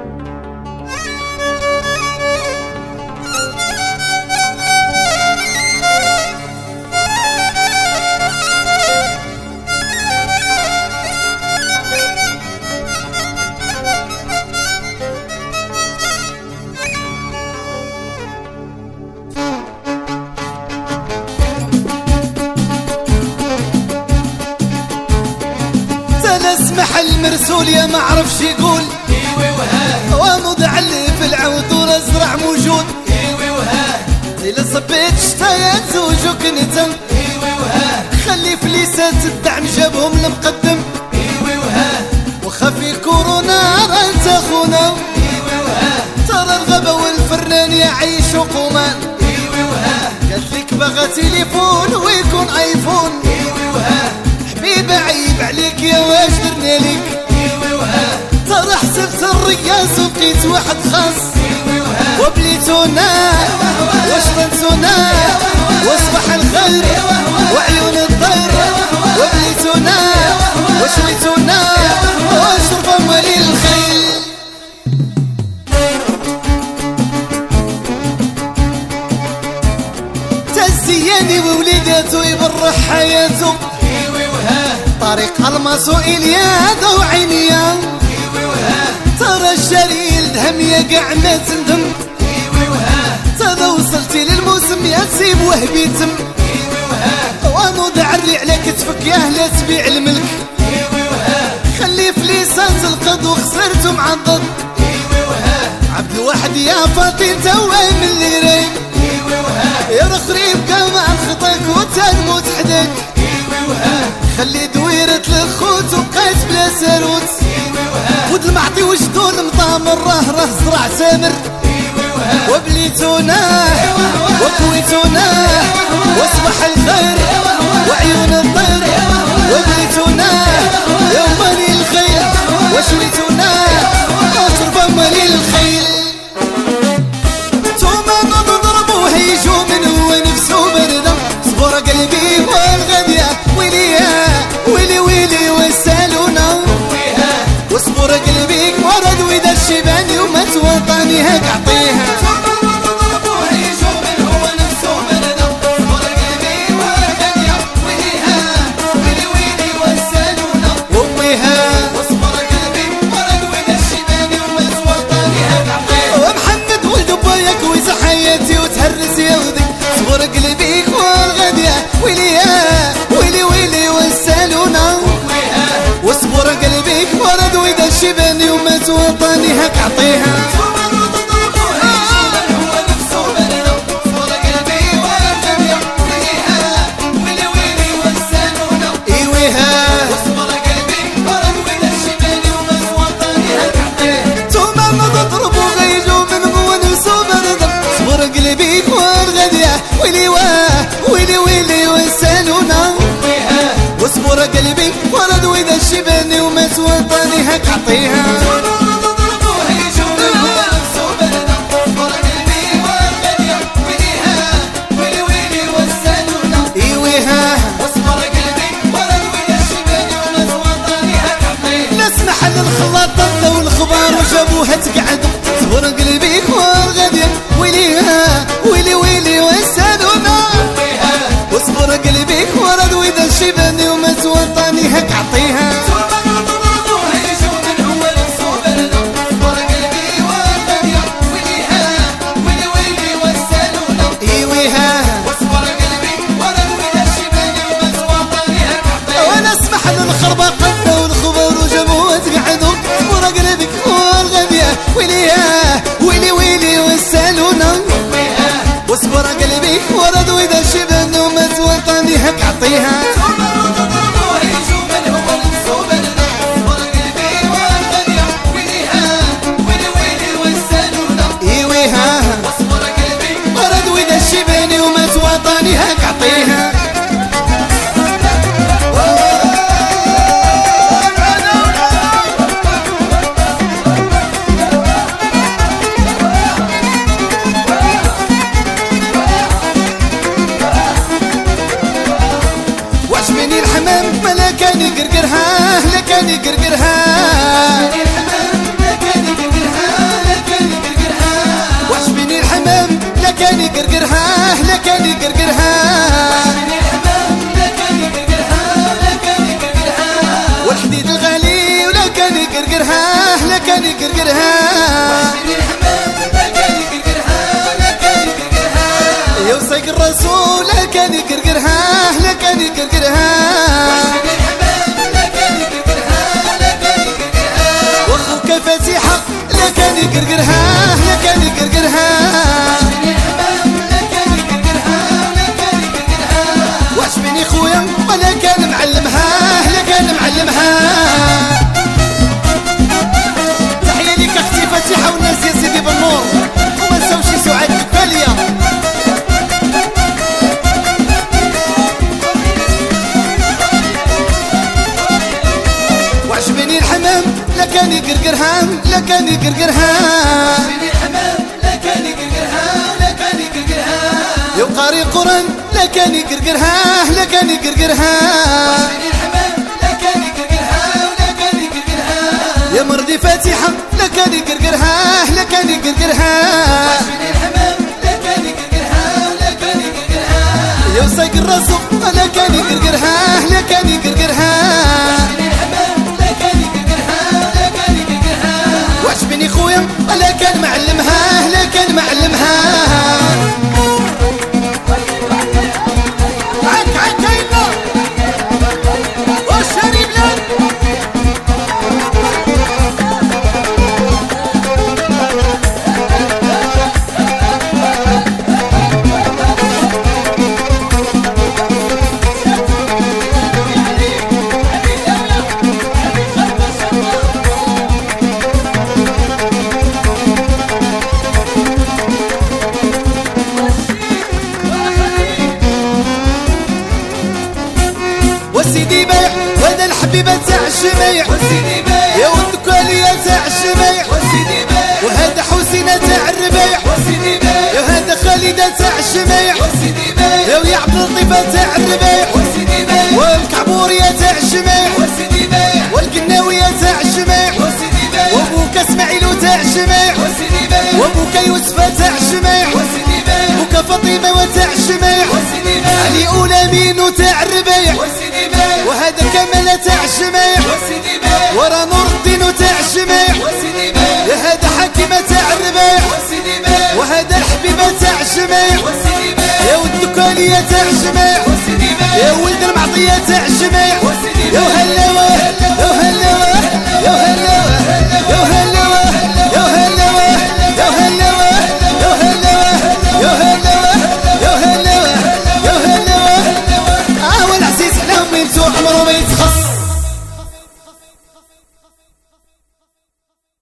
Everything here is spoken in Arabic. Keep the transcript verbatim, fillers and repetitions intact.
اسمح المرسول يا ما عرفش يقول ايوي وها ومضع اللي في العود والازرع موجود ايوي وها إلا صبيت شتايات زوجك نتم ايوي وها خلي فليسات الدعم جابهم المقدم ايوي وها وخفي كورونا انت اخونا ايوي وها ترى الغبا والفرنان يعيش قمان ايوي وها قالت لك بغى تليفون ويكون ايفون ايوي وها حبيبي عيب عليك يا واش درنا لك ايوي وها ترى حسبت الرياس ولقيت واحد خاص ايوي وها وبليتونا وشرنتونا واصبح الخير وعيون الطير وبليتونا وشويتونا واشرب اموالي الخيل تزياني ووليداتو يبرح حياته ايوي وها طريق الماسو اليادا وعينيا ايوي وها ترى الشريل دهم يا قاع ما تندم ايوي وها ترى وصلتي للموسم يا تسيب وهبي تم ايوي وها وانو دعري على كتفك يا لا تبيع الملك ايوي وها خلي فليسات القد وخسرتو معضد ايوي وها عبد الواحد يا فاطين توا من اللي رايق ايوي وها يا رخريب قام عن خطاك وتنموت حدك ايوي وها خلي دويرة الخوت وبقيت بلا ساروت ايوي وها ود المعطي وجدو المطامر راه راه زرع سامر ايوي وها وبليتونا وكويتونا واصبح الخير وعيون الطير وبليتونا يا مالي الخيل وشويتونا واشرب مالي الخيل توما نضربو هيجو من هو نفسو بردا صبر قلبي والغدية ويليا ويلي ويلي وسالونا واصبر قلبي ورد ويدا الشيباني ومات وطني هاك عطيها حياتي وتهرس يا ودي صبر قلبيك والغدية ويليا ويلي ويلي والسالونا واصبر قلبيك ورد ويدا الشيباني ومات وطني هاك عطيها قلبيك والغدية ويلي واه ويلي ويلي وسالونا واصبر قلبي ورد ويدا الشيباني ومات وطني هاك عطيها ايويها واصبر قلبي ورد ويدا الشيباني ومات وطني هاك عطيها ناس محل الخلاط ضدوا والخبار وجابوها تقعدوا صبر قلبيك والغدية ويليها ويلي ويلي وسالونا واصبر قلبيك ورد ويدا الشيباني ومات وطني هاك عطيها ايويها واصبر قلبي ورد ويدا الشيباني ومات وطني هاك عطيها وانا اسمح للخربة قدوا والخبر وجابوها تقعدوا صبر قلبك والغدية ويليها ويلي ويلي وسالونا واصبر قلبي ورد ويدا الشيباني ومات وطني هاك عطيها ايويها واصبر قلبي ورد ويدا الشيباني ومات وطني هاك عطيها لكان يقرقرها والحديد الغالي ولا كان يقرقرها لا كان يقرقرها يا وسيق الرسول لا كان يقرقرها لا كان يقرقرها واخوك فاتحة لا كان يقرقرها لا كان يقرقرها وعجبني خويا ولا كان معلمها لا كان معلمها تحية ليك اختي فاتحة والناس يا سيدي بالنور وما نساوش سعاد الكالية وعجبني الحمام لا كان يقرقرها لا كان يقرقرها يا قاري القرآن لا كان يقرقرها لا كان يقرقرها يا مرضي فاتحة لا كان يقرقرها لا كان يقرقرها يا وسيق الرسول لا كان يقرقرها لا كان يقرقرها وعجبني خويا لا كان معلمها لا كان معلمها وسيدي بايع وهذا الحبيبة تاع الجميع يا ودك واليا تاع الجميع وهذا حسينة تاع الربيع يا هذا خالدة تاع الجميع يا ويا عبد اللطيفة تاع الربيع والكعبورية تاع الجميع والقناوية تاع الجميع وابوك اسماعيل تاع الجميع وابوك يوسف تاع الجميع وابوك فاطمة وتاع الجميع علي أولامين تاع الربيع وهذا كمال تاع الجميع ورا نور الدين تاع الجميع يا هذا حكيمة تاع الربيع وهذا الحبيبة تاع الجميع يا ولد الدكالية تاع الجميع يا ولد المعطية تاع الجميع يا وهلا